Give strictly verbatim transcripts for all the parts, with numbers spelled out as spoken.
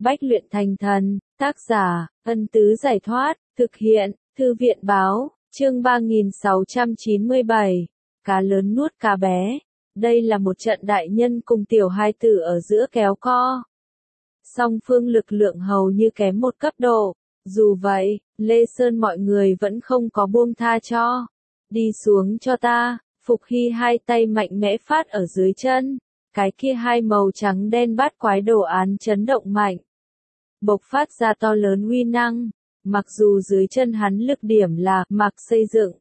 Bách luyện thành thần, tác giả, Ân Tứ Giải Thoát, thực hiện, Thư viện Báo, chương ba nghìn sáu trăm chín mươi bảy, cá lớn nuốt cá bé. Đây là một trận đại nhân cùng tiểu hai tử ở giữa kéo co. Song phương lực lượng hầu như kém một cấp độ. Dù vậy, Lê Sơn mọi người vẫn không có buông tha cho. Đi xuống cho ta, Phục Hy hai tay mạnh mẽ phát ở dưới chân. Cái kia hai màu trắng đen bát quái đồ án chấn động mạnh. Bộc phát ra to lớn uy năng. Mặc dù dưới chân hắn lực điểm là mạc xây dựng.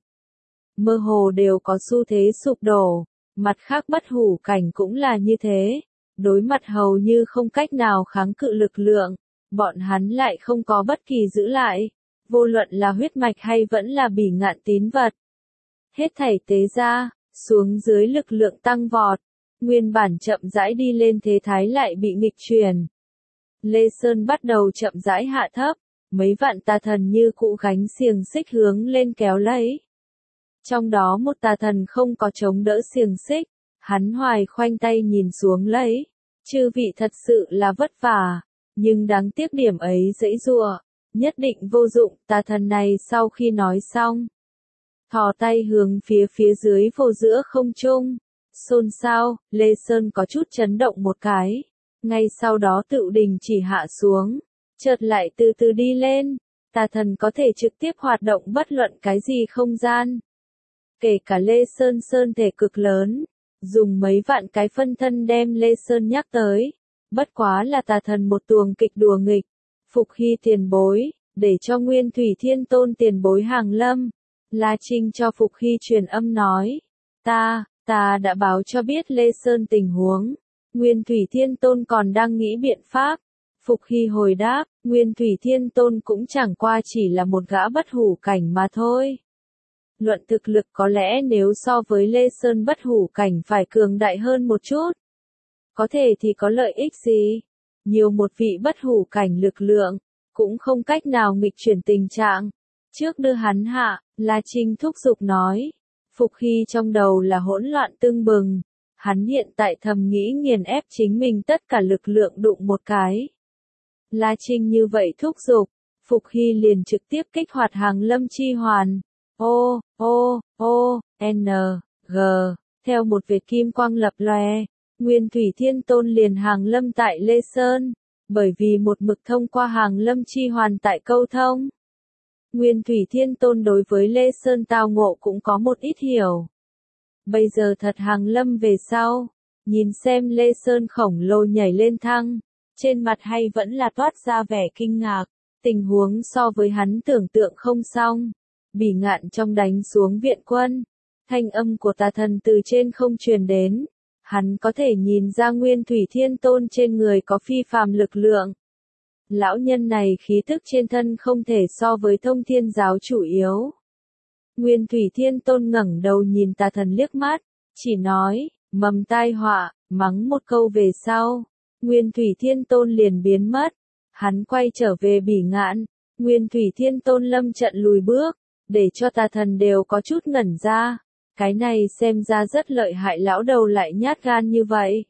Mơ hồ đều có xu thế sụp đổ. Mặt khác bất hủ cảnh cũng là như thế. Đối mặt hầu như không cách nào kháng cự lực lượng. Bọn hắn lại không có bất kỳ giữ lại. Vô luận là huyết mạch hay vẫn là bỉ ngạn tín vật. Hết thảy tế ra, xuống dưới lực lượng tăng vọt. Nguyên bản chậm rãi đi lên thế thái lại bị nghịch chuyển. Lê Sơn bắt đầu chậm rãi hạ thấp. Mấy vạn tà thần như cụ gánh xiềng xích hướng lên kéo lấy. Trong đó một tà thần không có chống đỡ xiềng xích. Hắn hoài khoanh tay nhìn xuống lấy. Chư vị thật sự là vất vả. Nhưng đáng tiếc điểm ấy dãy giụa. Nhất định vô dụng. Tà thần này sau khi nói xong. Thò tay hướng phía phía dưới vô giữa không trung. Xôn xao, Lê Sơn có chút chấn động một cái. Ngay sau đó tự đình chỉ hạ xuống. Chợt lại từ từ đi lên. Tà thần có thể trực tiếp hoạt động bất luận cái gì không gian. Kể cả Lê Sơn sơn thể cực lớn. Dùng mấy vạn cái phân thân đem Lê Sơn nhắc tới. Bất quá là tà thần một tuồng kịch đùa nghịch. Phục Hy tiền bối, để cho Nguyên Thủy Thiên Tôn tiền bối hàng lâm. La Trinh cho Phục Hy truyền âm nói. Ta, ta đã báo cho biết Lê Sơn tình huống. Nguyên Thủy Thiên Tôn còn đang nghĩ biện pháp. Phục Hy hồi đáp, Nguyên Thủy Thiên Tôn cũng chẳng qua chỉ là một gã bất hủ cảnh mà thôi. Luận thực lực có lẽ nếu so với Lê Sơn bất hủ cảnh phải cường đại hơn một chút. Có thể thì có lợi ích gì? Nhiều một vị bất hủ cảnh lực lượng, cũng không cách nào nghịch chuyển tình trạng. Trước đưa hắn hạ, La Trinh thúc giục nói. Phục Hy trong đầu là hỗn loạn tưng bừng. Hắn hiện tại thầm nghĩ nghiền ép chính mình tất cả lực lượng đụng một cái. La Trinh như vậy thúc giục, Phục Hy liền trực tiếp kích hoạt hàng lâm chi hoàn. O, O, O, N, G, theo một vệt kim quang lập lòe, Nguyên Thủy Thiên Tôn liền hàng lâm tại Lê Sơn, bởi vì một mực thông qua hàng lâm chi hoàn tại câu thông. Nguyên Thủy Thiên Tôn đối với Lê Sơn tao ngộ cũng có một ít hiểu. Bây giờ thật hàng lâm về sau, nhìn xem Lê Sơn khổng lồ nhảy lên thăng, trên mặt hay vẫn là toát ra vẻ kinh ngạc, tình huống so với hắn tưởng tượng không xong. Bỉ ngạn trong đánh xuống viện quân, thanh âm của tà thần từ trên không truyền đến, hắn có thể nhìn ra Nguyên Thủy Thiên Tôn trên người có phi phàm lực lượng. Lão nhân này khí tức trên thân không thể so với Thông Thiên giáo chủ yếu. Nguyên Thủy Thiên Tôn ngẩng đầu nhìn tà thần liếc mắt, chỉ nói, mầm tai họa, mắng một câu về sau. Nguyên Thủy Thiên Tôn liền biến mất. Hắn quay trở về bỉ ngạn. Nguyên Thủy Thiên Tôn lâm trận lùi bước, để cho tà thần đều có chút ngẩn ra. Cái này xem ra rất lợi hại, lão đầu lại nhát gan như vậy.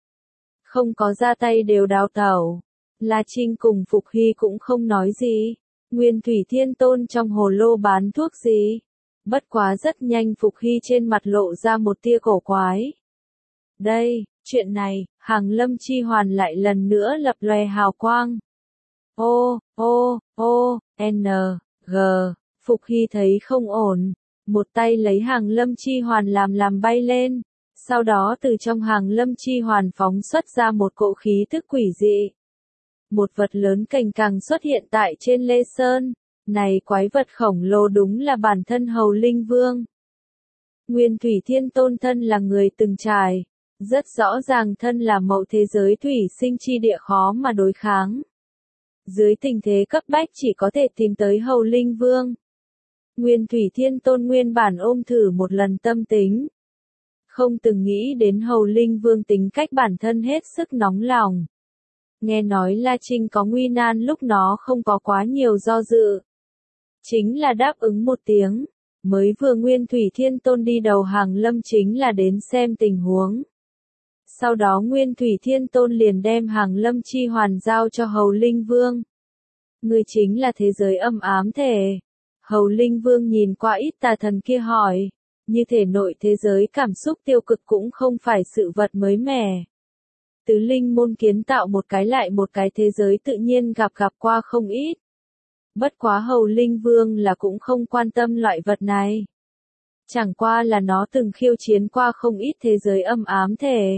Không có ra tay đều đào tẩu. La Trinh cùng Phục Hy cũng không nói gì. Nguyên Thủy Thiên Tôn trong hồ lô bán thuốc gì. Bất quá rất nhanh Phục Hy trên mặt lộ ra một tia cổ quái. Đây, chuyện này, hàng lâm chi hoàn lại lần nữa lập lòe hào quang. O, O, O, N, G, Phục Hy thấy không ổn. Một tay lấy hàng lâm chi hoàn làm làm bay lên. Sau đó từ trong hàng lâm chi hoàn phóng xuất ra một cỗ khí tức quỷ dị. Một vật lớn cành càng xuất hiện tại trên Lê Sơn. Này quái vật khổng lồ đúng là bản thân Hầu Linh Vương. Nguyên Thủy Thiên Tôn thân là người từng trải. Rất rõ ràng thân là mậu thế giới thủy sinh chi địa khó mà đối kháng. Dưới tình thế cấp bách chỉ có thể tìm tới Hầu Linh Vương. Nguyên Thủy Thiên Tôn nguyên bản ôm thử một lần tâm tính. Không từng nghĩ đến Hầu Linh Vương tính cách bản thân hết sức nóng lòng. Nghe nói La Trinh có nguy nan lúc nó không có quá nhiều do dự. Chính là đáp ứng một tiếng. Mới vừa Nguyên Thủy Thiên Tôn đi đầu hàng lâm chính là đến xem tình huống. Sau đó Nguyên Thủy Thiên Tôn liền đem Hàng Lâm Chi Hoàn giao cho Hầu Linh Vương. Ngươi chính là thế giới âm ám thể. Hầu Linh Vương nhìn qua ít tà thần kia hỏi, như thể nội thế giới cảm xúc tiêu cực cũng không phải sự vật mới mẻ. Tứ linh môn kiến tạo một cái lại một cái thế giới tự nhiên gặp gặp qua không ít. Bất quá Hầu Linh Vương là cũng không quan tâm loại vật này. Chẳng qua là nó từng khiêu chiến qua không ít thế giới âm ám thể.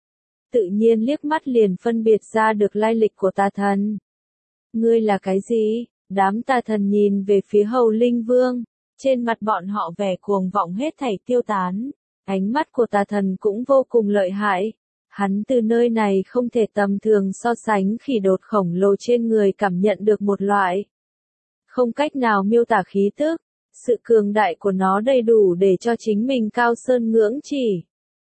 Tự nhiên liếc mắt liền phân biệt ra được lai lịch của tà thần. Ngươi là cái gì? Đám tà thần nhìn về phía Hầu Linh Vương. Trên mặt bọn họ vẻ cuồng vọng hết thảy tiêu tán. Ánh mắt của tà thần cũng vô cùng lợi hại. Hắn từ nơi này không thể tầm thường so sánh khỉ đột khổng lồ trên người cảm nhận được một loại. Không cách nào miêu tả khí tức. Sự cường đại của nó đầy đủ để cho chính mình cao sơn ngưỡng chỉ.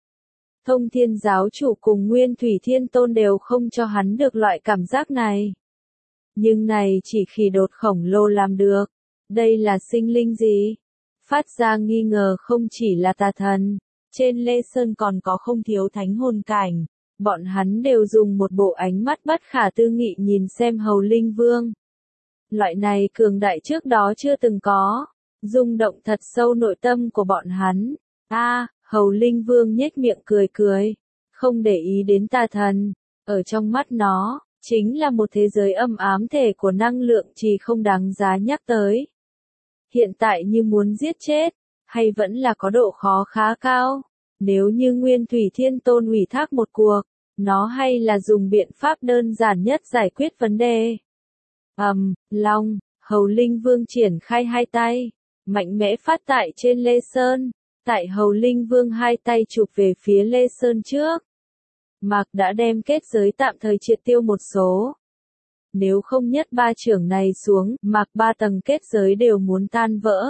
Thông Thiên giáo chủ cùng Nguyên Thủy Thiên Tôn đều không cho hắn được loại cảm giác này. Nhưng này chỉ khỉ đột khổng lồ làm được. Đây là sinh linh gì? Phát ra nghi ngờ không chỉ là tà thần. Trên Lê Sơn còn có không thiếu thánh hồn cảnh. Bọn hắn đều dùng một bộ ánh mắt bất khả tư nghị nhìn xem Hầu Linh Vương. Loại này cường đại trước đó chưa từng có. Rung động thật sâu nội tâm của bọn hắn. A, à, Hầu Linh Vương nhếch miệng cười cười. Không để ý đến tà thần. Ở trong mắt nó, chính là một thế giới âm ám thể của năng lượng chỉ không đáng giá nhắc tới. Hiện tại như muốn giết chết, hay vẫn là có độ khó khá cao. Nếu như Nguyên Thủy Thiên Tôn ủy thác một cuộc, nó hay là dùng biện pháp đơn giản nhất giải quyết vấn đề. Ầm, um, long, Hầu Linh Vương triển khai hai tay, mạnh mẽ phát tại trên Lê Sơn. Tại Hầu Linh Vương hai tay chụp về phía Lê Sơn trước. Mạc đã đem kết giới tạm thời triệt tiêu một số. Nếu không nhất ba trưởng này xuống, Mạc ba tầng kết giới đều muốn tan vỡ.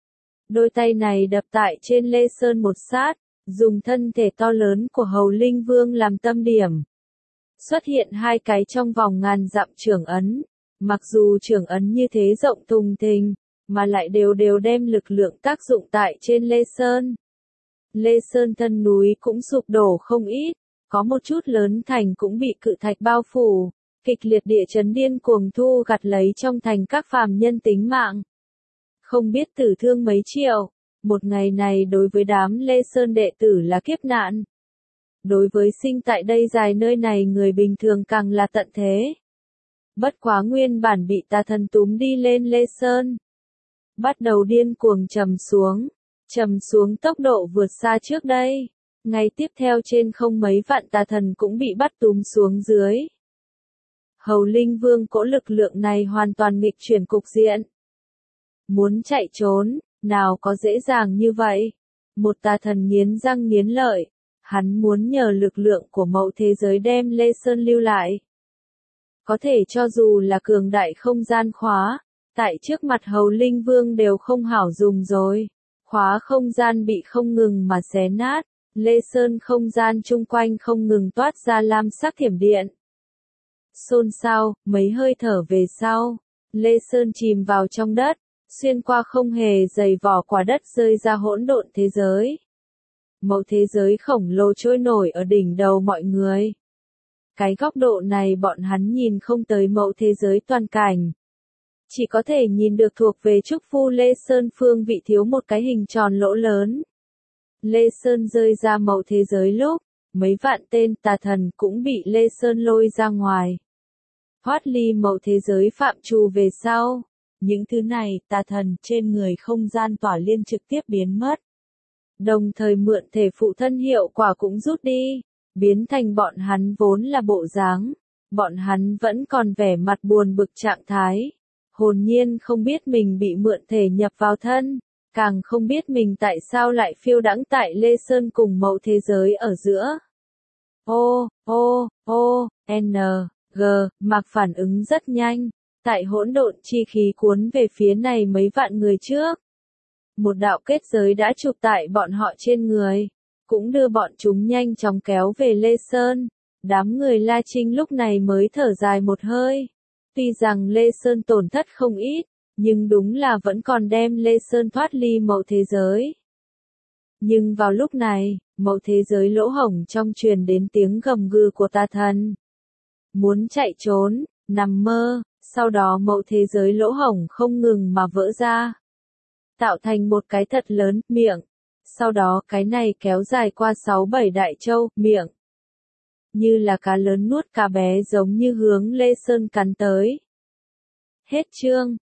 Đôi tay này đập tại trên Lê Sơn một sát, dùng thân thể to lớn của Hầu Linh Vương làm tâm điểm. Xuất hiện hai cái trong vòng ngàn dặm trưởng ấn. Mặc dù trưởng ấn như thế rộng thùng thình, mà lại đều đều đem lực lượng tác dụng tại trên Lê Sơn. Lê Sơn thân núi cũng sụp đổ không ít, có một chút lớn thành cũng bị cự thạch bao phủ, kịch liệt địa chấn điên cuồng thu gặt lấy trong thành các phàm nhân tính mạng. Không biết tử thương mấy triệu, một ngày này đối với đám Lê Sơn đệ tử là kiếp nạn. Đối với sinh tại đây dài nơi này người bình thường càng là tận thế. Bất quá nguyên bản bị tà thần túm đi lên Lê Sơn. Bắt đầu điên cuồng trầm xuống, trầm xuống tốc độ vượt xa trước đây. Ngày tiếp theo trên không mấy vạn tà thần cũng bị bắt túm xuống dưới. Hầu Linh Vương cỗ lực lượng này hoàn toàn nghịch chuyển cục diện. Muốn chạy trốn, nào có dễ dàng như vậy. Một tà thần nghiến răng nghiến lợi, hắn muốn nhờ lực lượng của mẫu thế giới đem Lê Sơn lưu lại. Có thể cho dù là cường đại không gian khóa, tại trước mặt Hầu Linh Vương đều không hảo dùng rồi. Khóa không gian bị không ngừng mà xé nát, Lê Sơn không gian chung quanh không ngừng toát ra lam sắc thiểm điện. Xôn xao, mấy hơi thở về sau, Lê Sơn chìm vào trong đất, xuyên qua không hề dày vỏ quả đất rơi ra hỗn độn thế giới. Mẫu thế giới khổng lồ trôi nổi ở đỉnh đầu mọi người. Cái góc độ này bọn hắn nhìn không tới mẫu thế giới toàn cảnh. Chỉ có thể nhìn được thuộc về trúc phu Lê Sơn phương vị thiếu một cái hình tròn lỗ lớn. Lê Sơn rơi ra mẫu thế giới lúc, mấy vạn tên tà thần cũng bị Lê Sơn lôi ra ngoài. Thoát ly mẫu thế giới phạm trù về sau. Những thứ này tà thần trên người không gian tỏa liên trực tiếp biến mất. Đồng thời mượn thể phụ thân hiệu quả cũng rút đi, biến thành bọn hắn vốn là bộ dáng. Bọn hắn vẫn còn vẻ mặt buồn bực trạng thái. Hồn nhiên không biết mình bị mượn thể nhập vào thân, càng không biết mình tại sao lại phiêu đãng tại Lê Sơn cùng mẫu thế giới ở giữa. O, O, O, N, G, Mạc phản ứng rất nhanh, tại hỗn độn chi khí cuốn về phía này mấy vạn người trước. Một đạo kết giới đã chụp tại bọn họ trên người, cũng đưa bọn chúng nhanh chóng kéo về Lê Sơn. Đám người La Trinh lúc này mới thở dài một hơi. Tuy rằng Lê Sơn tổn thất không ít, nhưng đúng là vẫn còn đem Lê Sơn thoát ly mẫu thế giới. Nhưng vào lúc này, Mẫu thế giới lỗ hổng trong truyền đến tiếng gầm gừ của tà thần. Muốn chạy trốn, nằm mơ, sau đó mẫu thế giới lỗ hổng không ngừng mà vỡ ra. Tạo thành một cái thật lớn, miệng. Sau đó cái này kéo dài qua sáu bảy đại châu, miệng. Như là cá lớn nuốt cá bé giống như hướng Lê Sơn cắn tới. Hết chương.